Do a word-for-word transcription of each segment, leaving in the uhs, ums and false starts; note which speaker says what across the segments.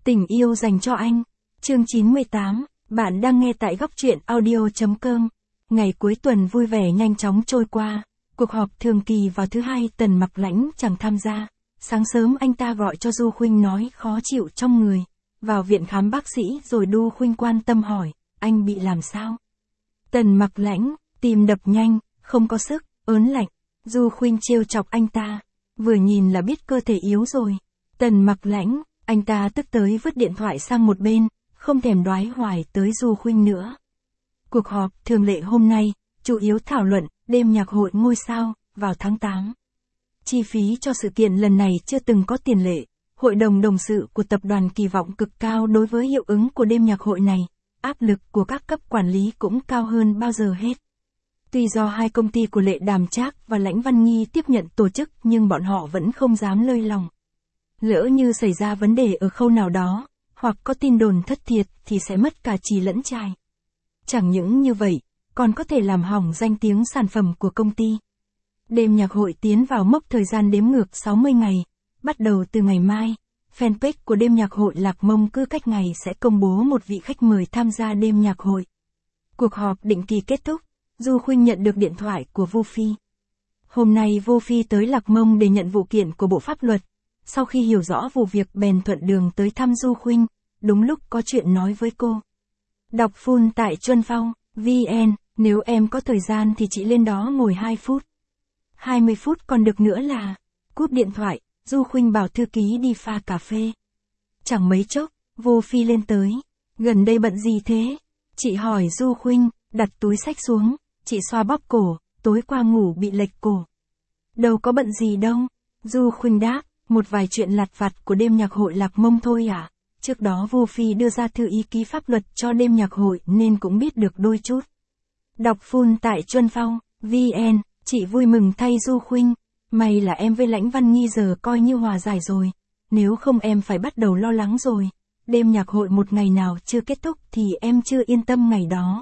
Speaker 1: Tình yêu dành cho anh. Chương chín mươi tám, bạn đang nghe tại góc truyện audio.com. Ngày cuối tuần vui vẻ nhanh chóng trôi qua. Cuộc họp thường kỳ vào thứ hai Tần Mặc Lãnh chẳng tham gia. Sáng sớm anh ta gọi cho Du Khuynh nói khó chịu trong người. Vào viện khám bác sĩ rồi Du Khuynh quan tâm hỏi, anh bị làm sao? Tần Mặc Lãnh, tim đập nhanh, không có sức, ớn lạnh. Du Khuynh trêu chọc anh ta. Vừa nhìn là biết cơ thể yếu rồi. Tần Mặc Lãnh, anh ta tức tới vứt điện thoại sang một bên, không thèm đoái hoài tới Du Khuynh nữa. Cuộc họp thường lệ hôm nay, chủ yếu thảo luận đêm nhạc hội ngôi sao, vào tháng tám. Chi phí cho sự kiện lần này chưa từng có tiền lệ. Hội đồng đồng sự của tập đoàn kỳ vọng cực cao đối với hiệu ứng của đêm nhạc hội này. Áp lực của các cấp quản lý cũng cao hơn bao giờ hết. Tuy do hai công ty của Lệ Đàm Trác và Lãnh Văn Nghi tiếp nhận tổ chức nhưng bọn họ vẫn không dám lơi lòng. Lỡ như xảy ra vấn đề ở khâu nào đó, hoặc có tin đồn thất thiệt thì sẽ mất cả chì lẫn chài. Chẳng những như vậy, còn có thể làm hỏng danh tiếng sản phẩm của công ty. Đêm nhạc hội tiến vào mốc thời gian đếm ngược sáu mươi ngày, bắt đầu từ ngày mai. Fanpage của đêm nhạc hội Lạc Mông cứ cách ngày sẽ công bố một vị khách mời tham gia đêm nhạc hội. Cuộc họp định kỳ kết thúc, Du Khuynh nhận được điện thoại của Vô Phi. Hôm nay Vô Phi tới Lạc Mông để nhận vụ kiện của Bộ Pháp luật. Sau khi hiểu rõ vụ việc bèn thuận đường tới thăm Du Khuynh, đúng lúc có chuyện nói với cô. Đọc full tại Chuân Phong, vê en, nếu em có thời gian thì chị lên đó ngồi hai phút. hai mươi phút còn được nữa là. Cúp điện thoại, Du Khuynh bảo thư ký đi pha cà phê. Chẳng mấy chốc, Vô Phi lên tới. Gần đây bận gì thế? Chị hỏi Du Khuynh, đặt túi xách xuống, chị xoa bóp cổ, tối qua ngủ bị lệch cổ. Đâu có bận gì đâu. Du Khuynh đáp, một vài chuyện lặt vặt của đêm nhạc hội Lạc Mông thôi à. Trước đó Vô Phi đưa ra thư ý ký pháp luật cho đêm nhạc hội nên cũng biết được đôi chút. Đọc full tại Chuân Phong, vê en, chị vui mừng thay Du Khuynh. May là em với Lãnh Văn Nghi giờ coi như hòa giải rồi. Nếu không em phải bắt đầu lo lắng rồi. Đêm nhạc hội một ngày nào chưa kết thúc thì em chưa yên tâm ngày đó.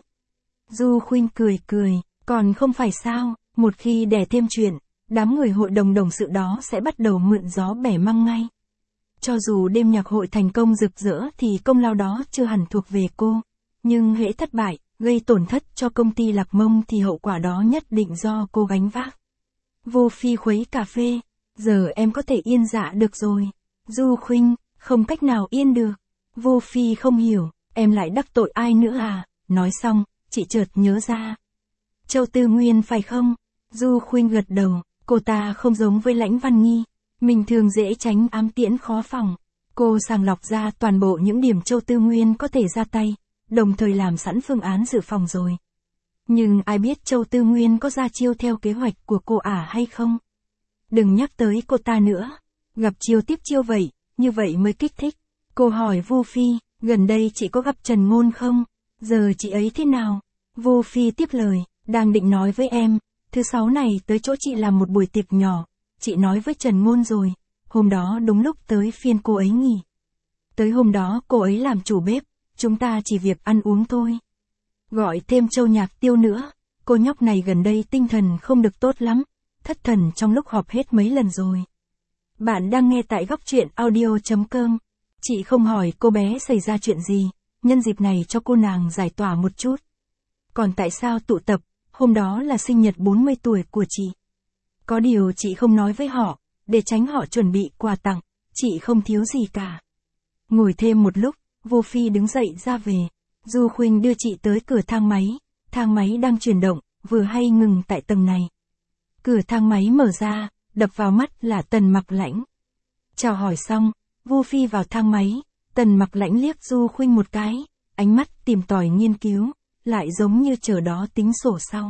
Speaker 1: Du Khuynh cười cười, còn không phải sao, một khi đè thêm chuyện, đám người hội đồng đồng sự đó sẽ bắt đầu mượn gió bẻ măng ngay. Cho dù đêm nhạc hội thành công rực rỡ thì công lao đó chưa hẳn thuộc về cô. Nhưng hễ thất bại, gây tổn thất cho công ty Lạc Mông thì hậu quả đó nhất định do cô gánh vác. Vô Phi khuấy cà phê, giờ em có thể yên dạ được rồi. Du Khuynh, không cách nào yên được. Vô Phi không hiểu, em lại đắc tội ai nữa à? Nói xong, chị chợt nhớ ra. Châu Tư Nguyên phải không? Du Khuynh gật đầu, cô ta không giống với Lãnh Văn Nghi. Mình thường dễ tránh ám tiễn khó phòng. Cô sàng lọc ra toàn bộ những điểm Châu Tư Nguyên có thể ra tay, đồng thời làm sẵn phương án dự phòng rồi. Nhưng ai biết Châu Tư Nguyên có ra chiêu theo kế hoạch của cô ả hay không? Đừng nhắc tới cô ta nữa. Gặp chiêu tiếp chiêu vậy, như vậy mới kích thích. Cô hỏi Vô Phi, gần đây chị có gặp Trần Ngôn không? Giờ chị ấy thế nào? Vô Phi tiếp lời, đang định nói với em, thứ sáu này tới chỗ chị làm một buổi tiệc nhỏ. Chị nói với Trần Ngôn rồi, hôm đó đúng lúc tới phiên cô ấy nghỉ. Tới hôm đó cô ấy làm chủ bếp, chúng ta chỉ việc ăn uống thôi. Gọi thêm Châu Nhạc Tiêu nữa, cô nhóc này gần đây tinh thần không được tốt lắm, thất thần trong lúc họp hết mấy lần rồi. Bạn đang nghe tại góc truyện audio.com. Chị không hỏi cô bé xảy ra chuyện gì, nhân dịp này cho cô nàng giải tỏa một chút. Còn tại sao tụ tập, hôm đó là sinh nhật bốn mươi tuổi của chị. Có điều chị không nói với họ, để tránh họ chuẩn bị quà tặng, chị không thiếu gì cả. Ngồi thêm một lúc, Vô Phi đứng dậy ra về. Du Khuynh đưa chị tới cửa thang máy, thang máy đang chuyển động, vừa hay ngừng tại tầng này. Cửa thang máy mở ra, đập vào mắt là Tần Mặc Lãnh. Chào hỏi xong, Vô Phi vào thang máy, Tần Mặc Lãnh liếc Du Khuynh một cái, ánh mắt tìm tòi nghiên cứu, lại giống như chờ đó tính sổ sau.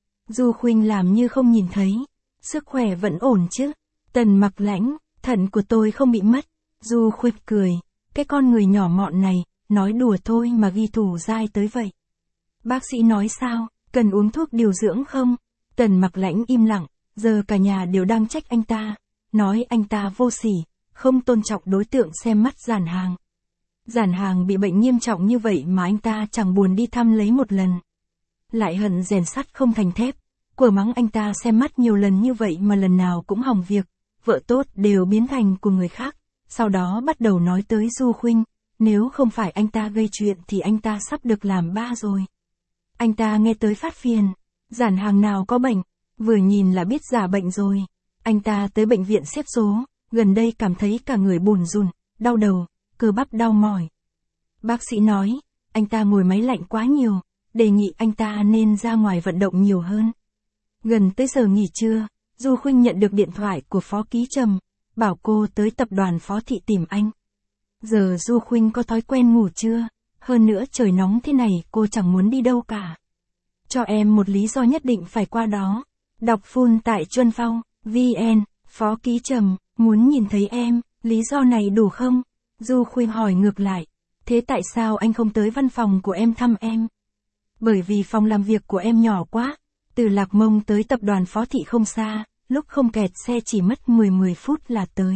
Speaker 1: Du Khuynh làm như không nhìn thấy, sức khỏe vẫn ổn chứ? Tần Mặc Lãnh, thận của tôi không bị mất. Du Khuynh cười, cái con người nhỏ mọn này, nói đùa thôi mà ghi thù dai tới vậy. Bác sĩ nói sao, cần uống thuốc điều dưỡng không? Tần Mặc Lãnh im lặng, giờ cả nhà đều đang trách anh ta, nói anh ta vô sỉ, không tôn trọng đối tượng xem mắt Giản Hàng. Giản Hàng bị bệnh nghiêm trọng như vậy mà anh ta chẳng buồn đi thăm lấy một lần. Lại hận rèn sắt không thành thép, quở mắng anh ta xem mắt nhiều lần như vậy mà lần nào cũng hỏng việc, vợ tốt đều biến thành của người khác. Sau đó bắt đầu nói tới Du Khuynh, Nếu không phải anh ta gây chuyện thì anh ta sắp được làm ba rồi. Anh ta nghe tới phát phiền. Giản Hàng nào có bệnh, vừa nhìn là biết giả bệnh rồi. Anh ta tới bệnh viện xếp số, gần đây cảm thấy cả người bùn rùn, đau đầu, cơ bắp đau mỏi. Bác sĩ nói, anh ta ngồi máy lạnh quá nhiều, đề nghị anh ta nên ra ngoài vận động nhiều hơn. Gần tới giờ nghỉ trưa, Du Khuynh nhận được điện thoại của Phó Ký Trầm, bảo cô tới tập đoàn Phó Thị tìm anh. Giờ Du Khuynh có thói quen ngủ trưa, hơn nữa trời nóng thế này cô chẳng muốn đi đâu cả. Cho em một lý do nhất định phải qua đó. Đọc full tại Chuân Phong, vê en, Phó Ký Trầm, muốn nhìn thấy em, lý do này đủ không? Du Khuynh hỏi ngược lại, thế tại sao anh không tới văn phòng của em thăm em? Bởi vì phòng làm việc của em nhỏ quá, từ Lạc Mông tới tập đoàn Phó Thị không xa, lúc không kẹt xe chỉ mất mười mười phút là tới.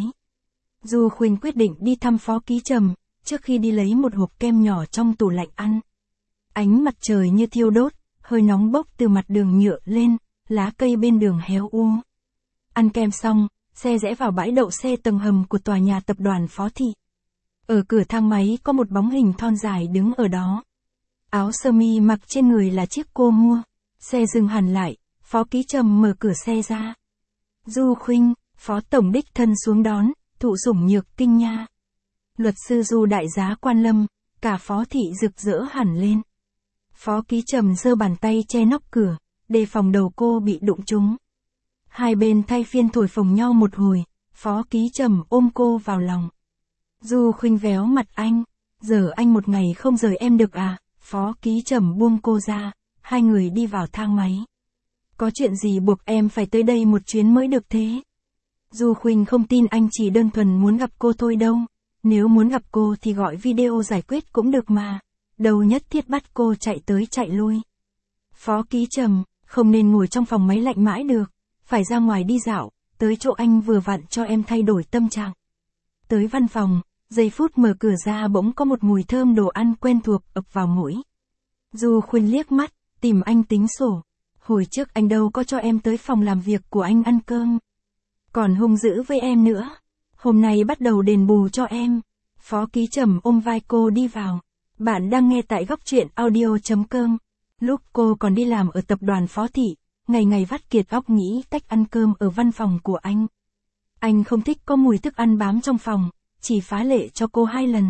Speaker 1: Du Khuynh quyết định đi thăm Phó Ký Trầm, trước khi đi lấy một hộp kem nhỏ trong tủ lạnh ăn. Ánh mặt trời như thiêu đốt, hơi nóng bốc từ mặt đường nhựa lên, lá cây bên đường héo úa. Ăn kem xong, xe rẽ vào bãi đậu xe tầng hầm của tòa nhà tập đoàn Phó Thị. Ở cửa thang máy có một bóng hình thon dài đứng ở đó. Áo sơ mi mặc trên người là chiếc cô mua. Xe dừng hẳn lại, Phó Ký Trầm mở cửa xe ra. Du Khuynh, Phó Tổng đích thân xuống đón, thụ sủng nhược kinh nha. Luật sư Du đại giá quan lâm, cả Phó Thị rực rỡ hẳn lên. Phó Ký Trầm giơ bàn tay che nóc cửa, đề phòng đầu cô bị đụng trúng. Hai bên thay phiên thổi phồng nhau một hồi, Phó Ký Trầm ôm cô vào lòng. Du Khuynh véo mặt anh, giờ anh một ngày không rời em được à? Phó Ký Trầm buông cô ra, hai người đi vào thang máy. Có chuyện gì buộc em phải tới đây một chuyến mới được thế? Du Khuynh không tin anh chỉ đơn thuần muốn gặp cô thôi đâu. Nếu muốn gặp cô thì gọi video giải quyết cũng được mà. Đâu nhất thiết bắt cô chạy tới chạy lui. Phó Ký Trầm, không nên ngồi trong phòng máy lạnh mãi được. Phải ra ngoài đi dạo, tới chỗ anh vừa vặn cho em thay đổi tâm trạng. Tới văn phòng, giây phút mở cửa ra bỗng có một mùi thơm đồ ăn quen thuộc ập vào mũi. Du Khuynh liếc mắt, tìm anh tính sổ. Hồi trước anh đâu có cho em tới phòng làm việc của anh ăn cơm. Còn hung dữ với em nữa. Hôm nay bắt đầu đền bù cho em. Phó Ký Trầm ôm vai cô đi vào. Bạn đang nghe tại góc truyện audio.com. Lúc cô còn đi làm ở tập đoàn Phó Thị, ngày ngày vắt kiệt óc nghĩ cách ăn cơm ở văn phòng của anh. Anh không thích có mùi thức ăn bám trong phòng, chỉ phá lệ cho cô hai lần.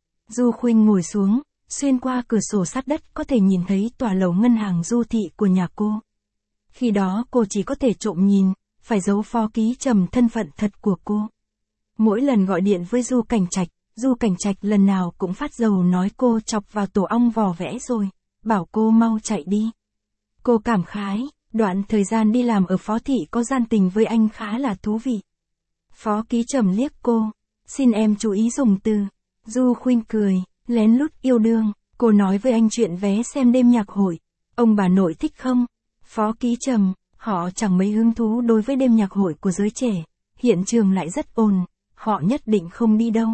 Speaker 1: Du Khuynh ngồi xuống, xuyên qua cửa sổ sát đất có thể nhìn thấy tòa lầu ngân hàng Du Thị của nhà cô. Khi đó cô chỉ có thể trộm nhìn, phải giấu Phó Ký Trầm thân phận thật của cô. Mỗi lần gọi điện với Du Cảnh Trạch, Du Cảnh Trạch lần nào cũng phát dầu nói cô chọc vào tổ ong vò vẽ rồi, bảo cô mau chạy đi. Cô cảm khái, đoạn thời gian đi làm ở Phó Thị có gian tình với anh khá là thú vị. Phó Ký Trầm liếc cô, xin em chú ý dùng từ. Du Khuynh cười, lén lút yêu đương, cô nói với anh chuyện vé xem đêm nhạc hội. Ông bà nội thích không? Phó Ký Trầm, họ chẳng mấy hứng thú đối với đêm nhạc hội của giới trẻ, hiện trường lại rất ồn, họ nhất định không đi đâu.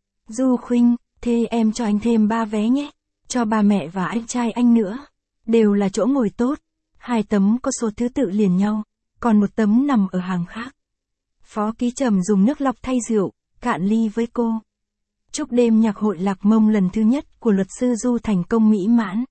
Speaker 1: Du Khuynh, thế em cho anh thêm ba vé nhé, cho ba mẹ và anh trai anh nữa. Đều là chỗ ngồi tốt, hai tấm có số thứ tự liền nhau, còn một tấm nằm ở hàng khác. Phó Ký Trầm dùng nước lọc thay rượu, cạn ly với cô. Chúc đêm nhạc hội Lạc Mông lần thứ nhất của luật sư Du thành công mỹ mãn.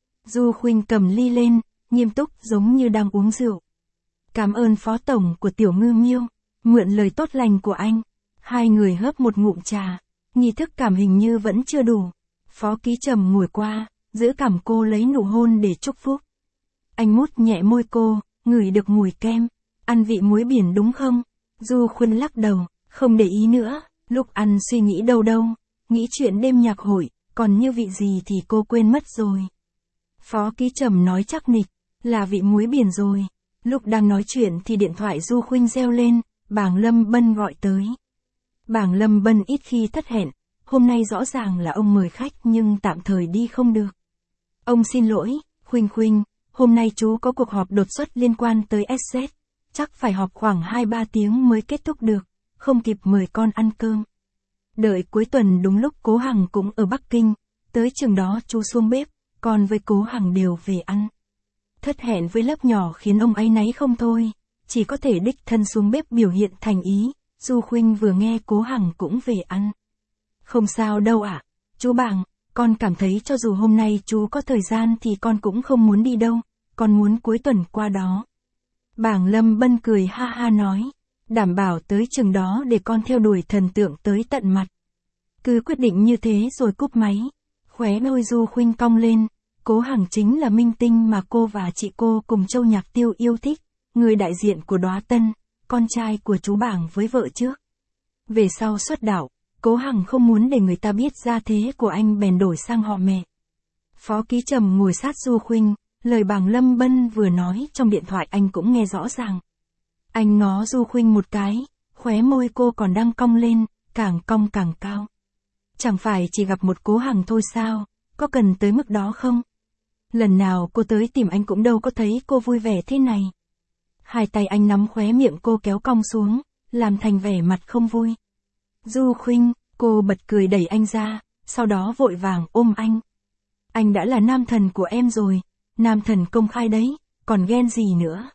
Speaker 1: Du Khuynh cầm ly lên, nghiêm túc giống như đang uống rượu. Cảm ơn Phó Tổng của Tiểu Ngư Miêu, mượn lời tốt lành của anh. Hai người hớp một ngụm trà, nghi thức cảm hình như vẫn chưa đủ. Phó Ký Trầm ngồi qua, giữ cằm cô lấy nụ hôn để chúc phúc. Anh mút nhẹ môi cô, ngửi được mùi kem. Ăn vị muối biển đúng không? Du Khuynh lắc đầu, không để ý nữa. Lúc ăn suy nghĩ đâu đâu, nghĩ chuyện đêm nhạc hội, còn như vị gì thì cô quên mất rồi. Phó Ký Trầm nói chắc nịch, là vị muối biển rồi. Lúc đang nói chuyện thì điện thoại Du Khuynh reo lên, Bàng Lâm Bân gọi tới. Bàng Lâm Bân ít khi thất hẹn, hôm nay rõ ràng là ông mời khách nhưng tạm thời đi không được. Ông xin lỗi, Khuynh Khuynh, hôm nay chú có cuộc họp đột xuất liên quan tới ét zét, chắc phải họp khoảng hai ba tiếng mới kết thúc được, không kịp mời con ăn cơm. Đợi cuối tuần đúng lúc Cố Hằng cũng ở Bắc Kinh, tới chừng đó chú xuống bếp, con với Cố Hằng đều về ăn. Thất hẹn với lớp nhỏ khiến ông áy náy không thôi, chỉ có thể đích thân xuống bếp biểu hiện thành ý. Du Khuynh vừa nghe Cố Hằng cũng về ăn. Không sao đâu ạ, Chú Bảng, con cảm thấy cho dù hôm nay chú có thời gian thì con cũng không muốn đi đâu, con muốn cuối tuần qua đó. Bảng Lâm Bân cười ha ha nói, đảm bảo tới chừng đó để con theo đuổi thần tượng tới tận mặt. Cứ quyết định như thế rồi cúp máy. Khóe môi Du Khuynh cong lên, Cố Hằng chính là minh tinh mà cô và chị cô cùng Châu Nhạc Tiêu yêu thích, người đại diện của Đóa Tân, con trai của chú Bảng với vợ trước. Về sau xuất đạo, Cố Hằng không muốn để người ta biết gia thế của anh bèn đổi sang họ mẹ. Phó Ký Trầm ngồi sát Du Khuynh, lời Bảng Lâm Bân vừa nói trong điện thoại anh cũng nghe rõ ràng. Anh ngó Du Khuynh một cái, khóe môi cô còn đang cong lên, càng cong càng cao. Chẳng phải chỉ gặp một Cố Hằng thôi sao, có cần tới mức đó không? Lần nào cô tới tìm anh cũng đâu có thấy cô vui vẻ thế này. Hai tay anh nắm khóe miệng cô kéo cong xuống, làm thành vẻ mặt không vui. Du Khuynh, cô bật cười đẩy anh ra, sau đó vội vàng ôm anh. Anh đã là nam thần của em rồi, nam thần công khai đấy, còn ghen gì nữa.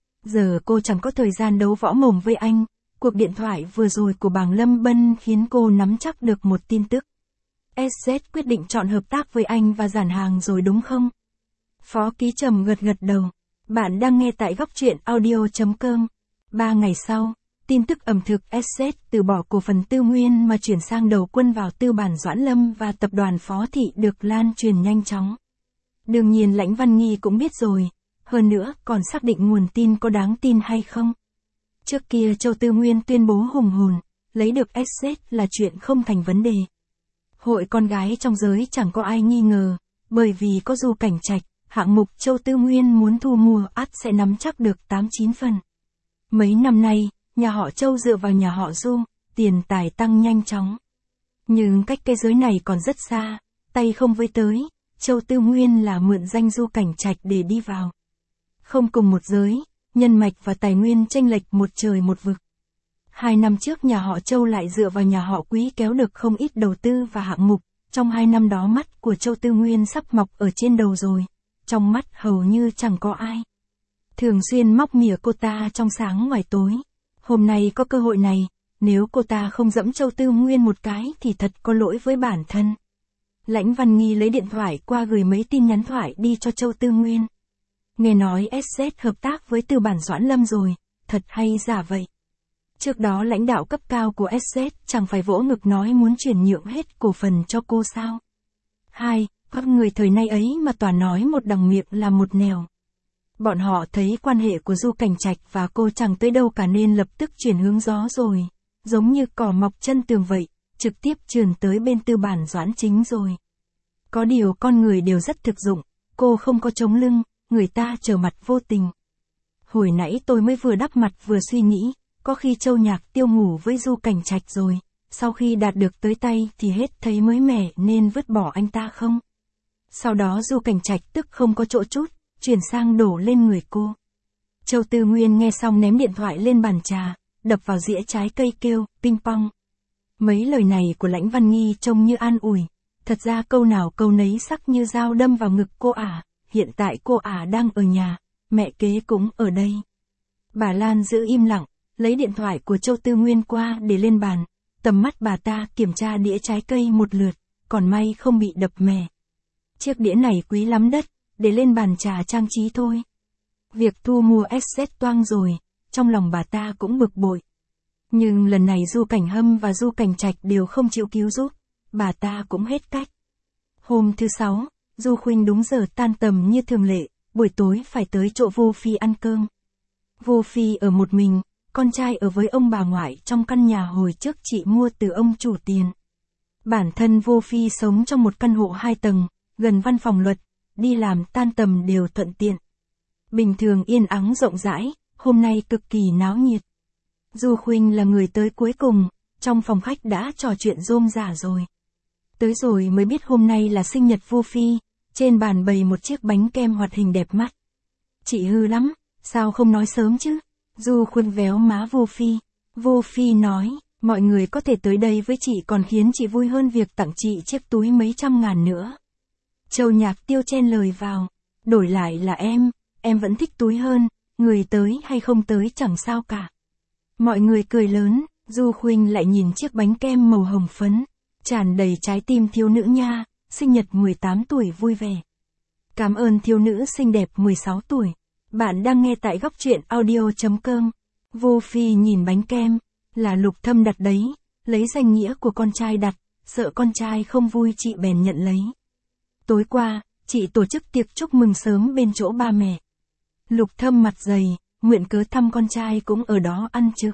Speaker 1: Giờ cô chẳng có thời gian đấu võ mồm với anh, cuộc điện thoại vừa rồi của Bảng Lâm Bân khiến cô nắm chắc được một tin tức. ét zét quyết định chọn hợp tác với anh và giản hàng rồi đúng không? Phó Ký Trầm gật gật đầu. Bạn đang nghe tại góc truyện audio chấm com. Ba ngày sau, tin tức ẩm thực ét zét từ bỏ cổ phần Tư Nguyên mà chuyển sang đầu quân vào tư bản Doãn Lâm và tập đoàn Phó Thị được lan truyền nhanh chóng. Đương nhiên Lãnh Văn Nghi cũng biết rồi, hơn nữa còn xác định nguồn tin có đáng tin hay không. Trước kia Châu Tư Nguyên tuyên bố hùng hồn, lấy được ét zét là chuyện không thành vấn đề. Hội con gái trong giới chẳng có ai nghi ngờ, bởi vì có Du Cảnh Trạch, hạng mục Châu Tư Nguyên muốn thu mua ắt sẽ nắm chắc được tám chín phần. Mấy năm nay, nhà họ Châu dựa vào nhà họ Du, tiền tài tăng nhanh chóng. Nhưng cách cái giới này còn rất xa, tay không với tới, Châu Tư Nguyên là mượn danh Du Cảnh Trạch để đi vào. Không cùng một giới, nhân mạch và tài nguyên chênh lệch một trời một vực. Hai năm trước nhà họ Châu lại dựa vào nhà họ Quý kéo được không ít đầu tư và hạng mục, trong hai năm đó mắt của Châu Tư Nguyên sắp mọc ở trên đầu rồi, trong mắt hầu như chẳng có ai. Thường xuyên móc mỉa cô ta trong sáng ngoài tối. Hôm nay có cơ hội này, nếu cô ta không dẫm Châu Tư Nguyên một cái thì thật có lỗi với bản thân. Lãnh Văn Nghi lấy điện thoại qua gửi mấy tin nhắn thoại đi cho Châu Tư Nguyên. Nghe nói ét zét hợp tác với tư bản Doãn Lâm rồi, thật hay giả vậy? Trước đó lãnh đạo cấp cao của ét zét chẳng phải vỗ ngực nói muốn chuyển nhượng hết cổ phần cho cô sao? Hai, các người thời nay ấy mà toàn nói một đằng miệng là một nẻo. Bọn họ thấy quan hệ của Du Cảnh Trạch và cô chẳng tới đâu cả nên lập tức chuyển hướng gió rồi, giống như cỏ mọc chân tường vậy, trực tiếp trườn tới bên tư bản Doãn Chính rồi. Có điều con người đều rất thực dụng, cô không có chống lưng, người ta trở mặt vô tình. Hồi nãy tôi mới vừa đắp mặt vừa suy nghĩ, có khi Châu Nhạc Tiêu ngủ với Du Cảnh Trạch rồi, sau khi đạt được tới tay thì hết thấy mới mẻ nên vứt bỏ anh ta không? Sau đó Du Cảnh Trạch tức không có chỗ chút, chuyển sang đổ lên người cô. Châu Tư Nguyên nghe xong ném điện thoại lên bàn trà, đập vào dĩa trái cây kêu, ping pong. Mấy lời này của Lãnh Văn Nghi trông như an ủi, thật ra câu nào câu nấy sắc như dao đâm vào ngực cô ả, hiện tại cô ả đang ở nhà, mẹ kế cũng ở đây. Bà Lan giữ im lặng, lấy điện thoại của Châu Tư Nguyên qua để lên bàn, tầm mắt bà ta kiểm tra đĩa trái cây một lượt, còn may không bị đập mè. Chiếc đĩa này quý lắm đất, để lên bàn trà trang trí thôi. Việc thu mua ét zét toang rồi, trong lòng bà ta cũng bực bội. Nhưng lần này Du Cảnh Hâm và Du Cảnh Trạch đều không chịu cứu giúp, bà ta cũng hết cách. Hôm thứ sáu, Du Khuynh đúng giờ tan tầm như thường lệ, buổi tối phải tới chỗ Vô Phi ăn cơm. Vô Phi ở một mình, con trai ở với ông bà ngoại trong căn nhà hồi trước chị mua từ ông chủ tiền. Bản thân Vô Phi sống trong một căn hộ hai tầng, gần văn phòng luật, đi làm tan tầm đều thuận tiện. Bình thường yên ắng rộng rãi, hôm nay cực kỳ náo nhiệt. Du Khuynh là người tới cuối cùng, trong phòng khách đã trò chuyện rôm rả rồi. Tới rồi mới biết hôm nay là sinh nhật Vô Phi, trên bàn bày một chiếc bánh kem hoạt hình đẹp mắt. Chị hư lắm, sao không nói sớm chứ? Du Khuynh véo má Vô Phi. Vô Phi nói, mọi người có thể tới đây với chị còn khiến chị vui hơn việc tặng chị chiếc túi mấy trăm ngàn nữa. Châu Nhạc Tiêu chen lời vào, đổi lại là em, em vẫn thích túi hơn, người tới hay không tới chẳng sao cả. Mọi người cười lớn, Du Khuynh lại nhìn chiếc bánh kem màu hồng phấn. Tràn đầy trái tim thiếu nữ nha, sinh nhật mười tám tuổi vui vẻ. Cảm ơn thiếu nữ xinh đẹp mười sáu tuổi. Bạn đang nghe tại góc truyện audio.com. Vô Phi nhìn bánh kem, là Lục Thâm đặt đấy, lấy danh nghĩa của con trai đặt, sợ con trai không vui chị bèn nhận lấy. Tối qua, chị tổ chức tiệc chúc mừng sớm bên chỗ ba mẹ. Lục Thâm mặt dày, nguyện cớ thăm con trai cũng ở đó ăn trực.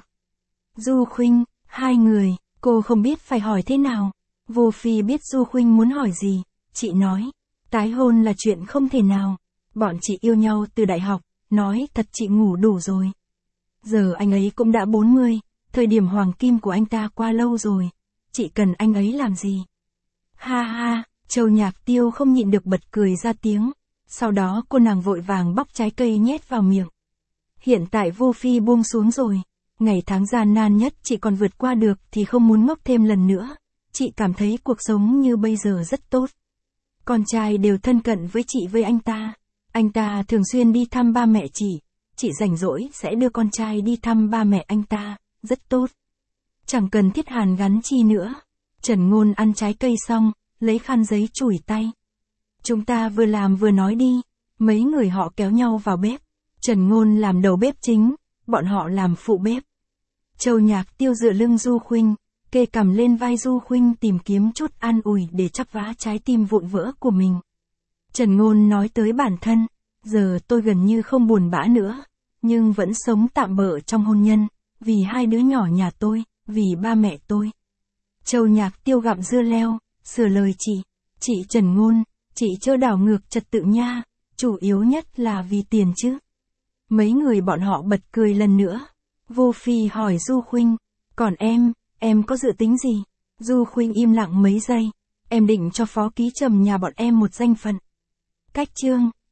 Speaker 1: Du Khuynh, hai người, cô không biết phải hỏi thế nào. Vô Phi biết Du Khuynh muốn hỏi gì, chị nói, tái hôn là chuyện không thể nào. Bọn chị yêu nhau từ đại học, nói thật chị ngủ đủ rồi. Giờ anh ấy cũng đã bốn mươi, thời điểm hoàng kim của anh ta qua lâu rồi. Chị cần anh ấy làm gì? Ha ha, Châu Nhạc Tiêu không nhịn được bật cười ra tiếng. Sau đó cô nàng vội vàng bóc trái cây nhét vào miệng. Hiện tại Vô Phi buông xuống rồi. Ngày tháng gian nan nhất chị còn vượt qua được thì không muốn ngốc thêm lần nữa. Chị cảm thấy cuộc sống như bây giờ rất tốt. Con trai đều thân cận với chị với anh ta. Anh ta thường xuyên đi thăm ba mẹ chị. Chị rảnh rỗi sẽ đưa con trai đi thăm ba mẹ anh ta. Rất tốt. Chẳng cần thiết hàn gắn chi nữa. Trần Ngôn ăn trái cây xong, lấy khăn giấy chùi tay. Chúng ta vừa làm vừa nói đi. Mấy người họ kéo nhau vào bếp. Trần Ngôn làm đầu bếp chính, bọn họ làm phụ bếp. Châu Nhạc Tiêu dựa lưng Du Khuynh, kê cằm lên vai Du Khuynh tìm kiếm chút an ủi để chắp vá trái tim vụn vỡ của mình. Trần Ngôn nói tới bản thân, giờ tôi gần như không buồn bã nữa, nhưng vẫn sống tạm bợ trong hôn nhân, vì hai đứa nhỏ nhà tôi, vì ba mẹ tôi. Châu Nhạc Tiêu gặm dưa leo, sửa lời chị, chị Trần Ngôn, chị chớ đảo ngược trật tự nha, chủ yếu nhất là vì tiền chứ. Mấy người bọn họ bật cười lần nữa. Vô Phi hỏi Du Khuynh, còn em, em có dự tính gì? Du Khuynh im lặng mấy giây, em định cho phó ký trầm nhà bọn em một danh phận. Cách chương,